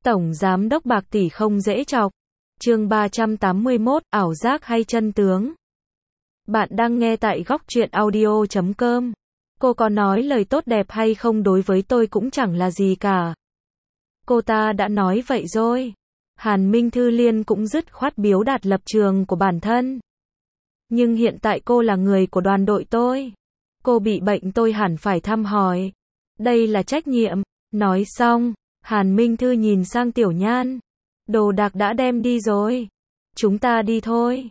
Tổng giám đốc Bạc tỷ không dễ chọc. Chương 381, ảo giác hay chân tướng. Bạn đang nghe tại góc truyện audio.com. Cô có nói lời tốt đẹp hay không đối với tôi cũng chẳng là gì cả. Cô ta đã nói vậy rồi. Hàn Minh Thư Liên cũng dứt khoát biểu đạt lập trường của bản thân. Nhưng hiện tại cô là người của đoàn đội tôi. Cô bị bệnh tôi hẳn phải thăm hỏi. Đây là trách nhiệm. Nói xong, Hàn Minh Thư nhìn sang Tiểu Nhan. Đồ đạc đã đem đi rồi. Chúng ta đi thôi.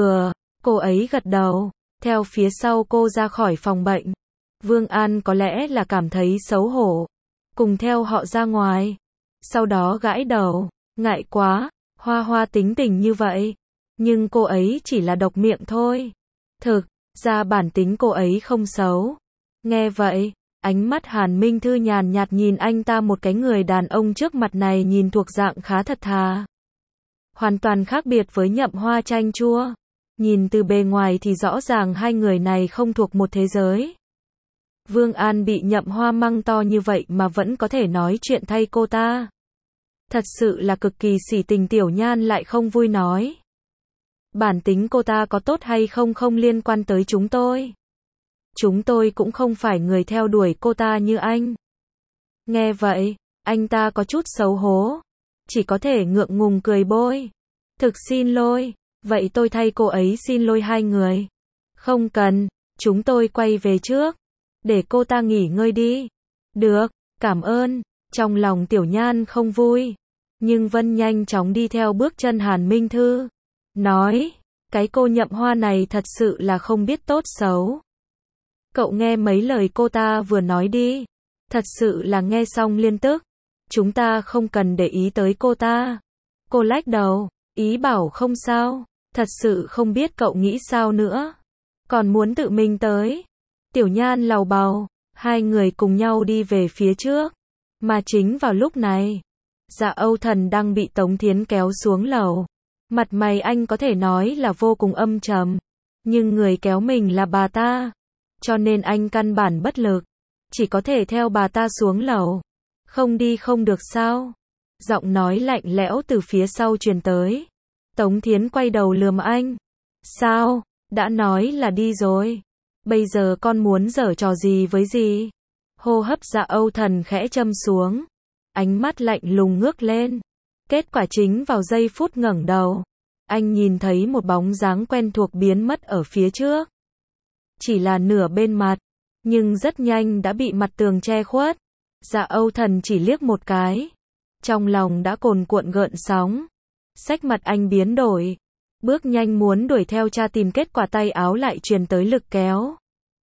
Cô ấy gật đầu. Theo phía sau cô ra khỏi phòng bệnh. Vương An có lẽ là cảm thấy xấu hổ. Cùng theo họ ra ngoài. Sau đó gãi đầu. Ngại quá, Hoa Hoa tính tình như vậy. Nhưng cô ấy chỉ là độc miệng thôi. Thực ra bản tính cô ấy không xấu. Nghe vậy, ánh mắt Hàn Minh Thư nhàn nhạt nhìn anh ta, một cái người đàn ông trước mặt này nhìn thuộc dạng khá thật thà. Hoàn toàn khác biệt với Nhậm Hoa chanh chua. Nhìn từ bề ngoài thì rõ ràng hai người này không thuộc một thế giới. Vương An bị Nhậm Hoa mắng to như vậy mà vẫn có thể nói chuyện thay cô ta. Thật sự là cực kỳ sỉ tình. Tiểu Nhan lại không vui nói. Bản tính cô ta có tốt hay không không liên quan tới chúng tôi. Chúng tôi cũng không phải người theo đuổi cô ta như anh. Nghe vậy, anh ta có chút xấu hổ. Chỉ có thể ngượng ngùng cười bôi. Thực xin lỗi, vậy tôi thay cô ấy xin lỗi hai người. Không cần, chúng tôi quay về trước. Để cô ta nghỉ ngơi đi. Được, cảm ơn. Trong lòng Tiểu Nhan không vui. Nhưng Vân nhanh chóng đi theo bước chân Hàn Minh Thư. Nói, cái cô Nhậm Hoa này thật sự là không biết tốt xấu. Cậu nghe mấy lời cô ta vừa nói đi. Thật sự là nghe xong liên tức. Chúng ta không cần để ý tới cô ta. Cô lách đầu, ý bảo không sao. Thật sự không biết cậu nghĩ sao nữa. Còn muốn tự mình tới. Tiểu Nhan lầu bầu. Hai người cùng nhau đi về phía trước. Mà chính vào lúc này, Dạ Âu Thần đang bị Tống Thiến kéo xuống lầu. Mặt mày anh có thể nói là vô cùng âm trầm. Nhưng người kéo mình là bà ta. Cho nên anh căn bản bất lực. Chỉ có thể theo bà ta xuống lầu. Không đi không được sao? Giọng nói lạnh lẽo từ phía sau truyền tới. Tống Thiến quay đầu lườm anh. Sao? Đã nói là đi rồi. Bây giờ con muốn giở trò gì với gì? Hô hấp Dạ Âu Thần khẽ châm xuống. Ánh mắt lạnh lùng ngước lên. Kết quả chính vào giây phút ngẩng đầu. Anh nhìn thấy một bóng dáng quen thuộc biến mất ở phía trước. Chỉ là nửa bên mặt. Nhưng rất nhanh đã bị mặt tường che khuất. Dạ Âu Thần chỉ liếc một cái. Trong lòng đã cuồn cuộn gợn sóng. Sắc mặt anh biến đổi. Bước nhanh muốn đuổi theo tra tìm, kết quả tay áo lại truyền tới lực kéo.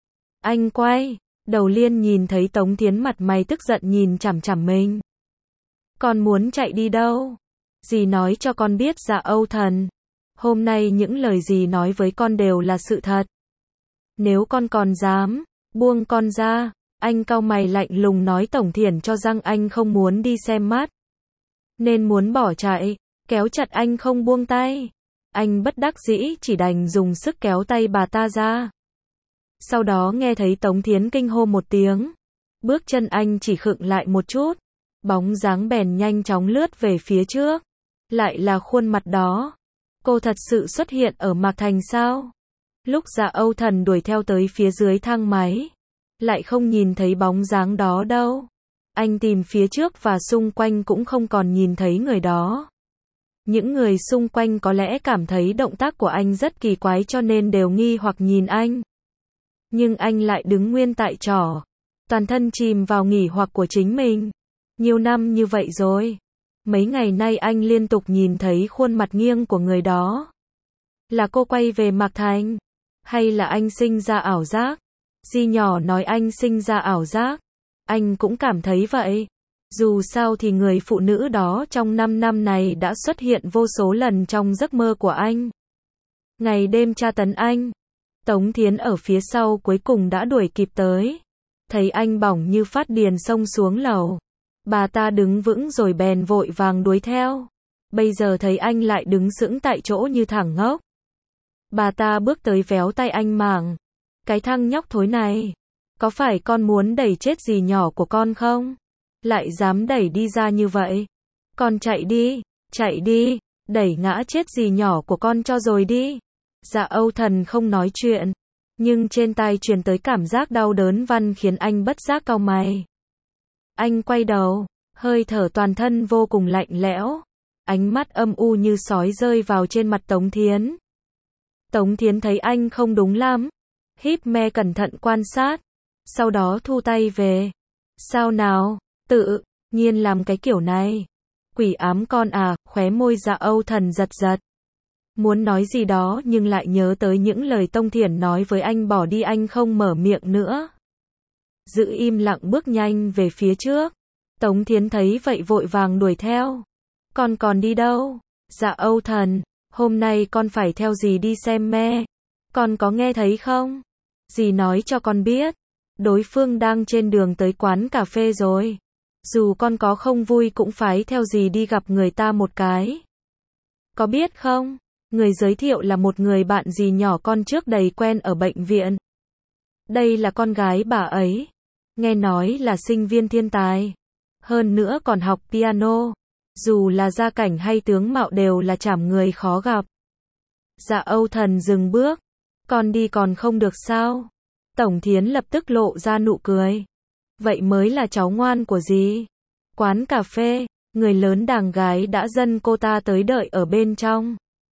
Anh quay. Đầu Liên nhìn thấy Tống Thiến mặt mày tức giận nhìn chằm chằm mình. Con muốn chạy đi đâu? Dì nói cho con biết Dạ Âu Thần. Hôm nay những lời dì nói với con đều là sự thật. Nếu con còn dám, buông con ra. Anh cau mày lạnh lùng nói. Tổng Thiển cho rằng anh không muốn đi xem mắt. Nên muốn bỏ chạy, kéo chặt anh không buông tay. Anh bất đắc dĩ chỉ đành dùng sức kéo tay bà ta ra. Sau đó nghe thấy Tống Thiến kinh hô một tiếng. Bước chân anh chỉ khựng lại một chút. Bóng dáng bèn nhanh chóng lướt về phía trước. Lại là khuôn mặt đó. Cô thật sự xuất hiện ở Mạc Thành sao? Lúc Dạ Âu Thần đuổi theo tới phía dưới thang máy. Lại không nhìn thấy bóng dáng đó đâu. Anh tìm phía trước và xung quanh cũng không còn nhìn thấy người đó. Những người xung quanh có lẽ cảm thấy động tác của anh rất kỳ quái cho nên đều nghi hoặc nhìn anh. Nhưng anh lại đứng nguyên tại chỗ. Toàn thân chìm vào nghỉ hoặc của chính mình. Nhiều năm như vậy rồi. Mấy ngày nay anh liên tục nhìn thấy khuôn mặt nghiêng của người đó. Là cô quay về Mạc Thành? Hay là anh sinh ra ảo giác? Dì nhỏ nói anh sinh ra ảo giác. Anh cũng cảm thấy vậy. Dù sao thì người phụ nữ đó trong 5 năm này đã xuất hiện vô số lần trong giấc mơ của anh. Ngày đêm tra tấn anh. Tống Thiến ở phía sau cuối cùng đã đuổi kịp tới. Thấy anh bỏng như phát điên xông xuống lầu. Bà ta đứng vững rồi bèn vội vàng đuổi theo. Bây giờ thấy anh lại đứng sững tại chỗ như thằng ngốc. Bà ta bước tới véo tay anh mảng. Cái thằng nhóc thối này. Có phải con muốn đẩy chết dì nhỏ của con không? Lại dám đẩy đi ra như vậy. Con chạy đi, đẩy ngã chết dì nhỏ của con cho rồi đi. Dạ Âu Thần không nói chuyện, nhưng trên tai truyền tới cảm giác đau đớn văn khiến anh bất giác cau mày. Anh quay đầu, hơi thở toàn thân vô cùng lạnh lẽo, ánh mắt âm u như sói rơi vào trên mặt Tống Thiến. Tống Thiến thấy anh không đúng lắm, híp me cẩn thận quan sát, sau đó thu tay về. Sao nào, tự nhiên làm cái kiểu này. Quỷ ám con à, khóe môi Dạ Âu Thần giật giật. Muốn nói gì đó nhưng lại nhớ tới những lời Tống Thiển nói với anh bỏ đi, anh không mở miệng nữa. Giữ im lặng bước nhanh về phía trước. Tống Thiến thấy vậy vội vàng đuổi theo. Con còn đi đâu? Dạ Âu Thần, hôm nay con phải theo dì đi xem me. Con có nghe thấy không? Dì nói cho con biết, đối phương đang trên đường tới quán cà phê rồi. Dù con có không vui cũng phải theo dì đi gặp người ta một cái. Có biết không? Người giới thiệu là một người bạn dì nhỏ con trước đây quen ở bệnh viện. Đây là con gái bà ấy. Nghe nói là sinh viên thiên tài. Hơn nữa còn học piano. Dù là gia cảnh hay tướng mạo đều là chảm người khó gặp. Dạ Âu Thần dừng bước. Con đi còn không được sao? Tống Thiến lập tức lộ ra nụ cười. Vậy mới là cháu ngoan của dì. Quán cà phê, người lớn đàng gái đã dâng cô ta tới đợi ở bên trong.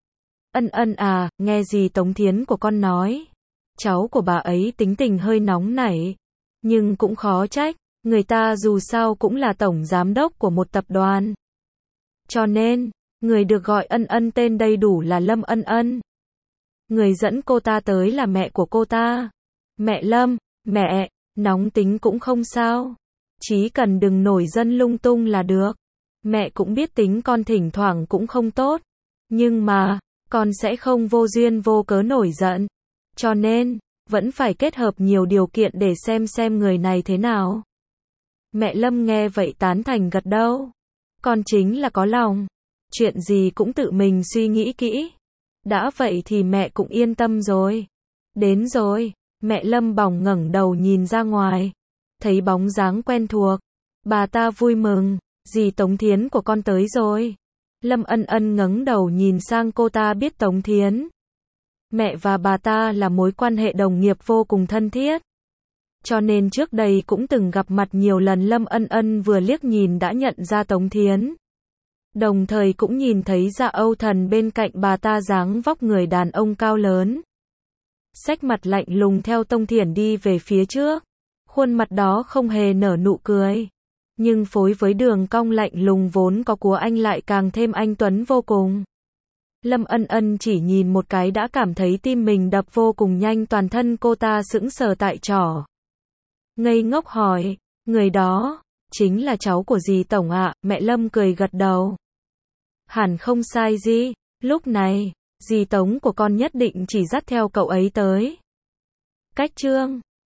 À, nghe gì Tống Thiến của con nói. Cháu của bà ấy tính tình hơi nóng nảy. Nhưng cũng khó trách, người ta dù sao cũng là tổng giám đốc của một tập đoàn. Cho nên, người được gọi tên đầy đủ là Lâm Ân. Người dẫn cô ta tới là mẹ của cô ta. Mẹ Lâm, mẹ, nóng tính cũng không sao. Chỉ cần đừng nổi giận lung tung là được. Mẹ cũng biết tính con thỉnh thoảng cũng không tốt. Nhưng mà, con sẽ không vô duyên vô cớ nổi giận. Cho nên, vẫn phải kết hợp nhiều điều kiện để xem người này thế nào. Mẹ Lâm nghe vậy tán thành gật đầu. Con chính là có lòng. Chuyện gì cũng tự mình suy nghĩ kỹ. Đã vậy thì mẹ cũng yên tâm rồi. Đến rồi, mẹ Lâm bỏng ngẩng đầu nhìn ra ngoài. Thấy bóng dáng quen thuộc. Bà ta vui mừng, dì Tống Thiến của con tới rồi. Lâm Ân ngẩng đầu nhìn sang cô ta biết Tống Thiến. Mẹ và bà ta là mối quan hệ đồng nghiệp vô cùng thân thiết. Cho nên trước đây cũng từng gặp mặt nhiều lần. Lâm Ân vừa liếc nhìn đã nhận ra Tống Thiến. Đồng thời cũng nhìn thấy Dạ Âu Thần bên cạnh bà ta dáng vóc người đàn ông cao lớn. Xách mặt lạnh lùng theo Tống Thiển đi về phía trước. Khuôn mặt đó không hề nở nụ cười. Nhưng phối với đường cong lạnh lùng vốn có của anh lại càng thêm anh tuấn vô cùng. Lâm Ân chỉ nhìn một cái đã cảm thấy tim mình đập vô cùng nhanh, toàn thân cô ta sững sờ tại chỗ. Ngây ngốc hỏi, người đó, chính là cháu của dì Tổng ạ, mẹ Lâm cười gật đầu. Hẳn không sai gì, lúc này, dì Tống của con nhất định chỉ dắt theo cậu ấy tới. Cách chương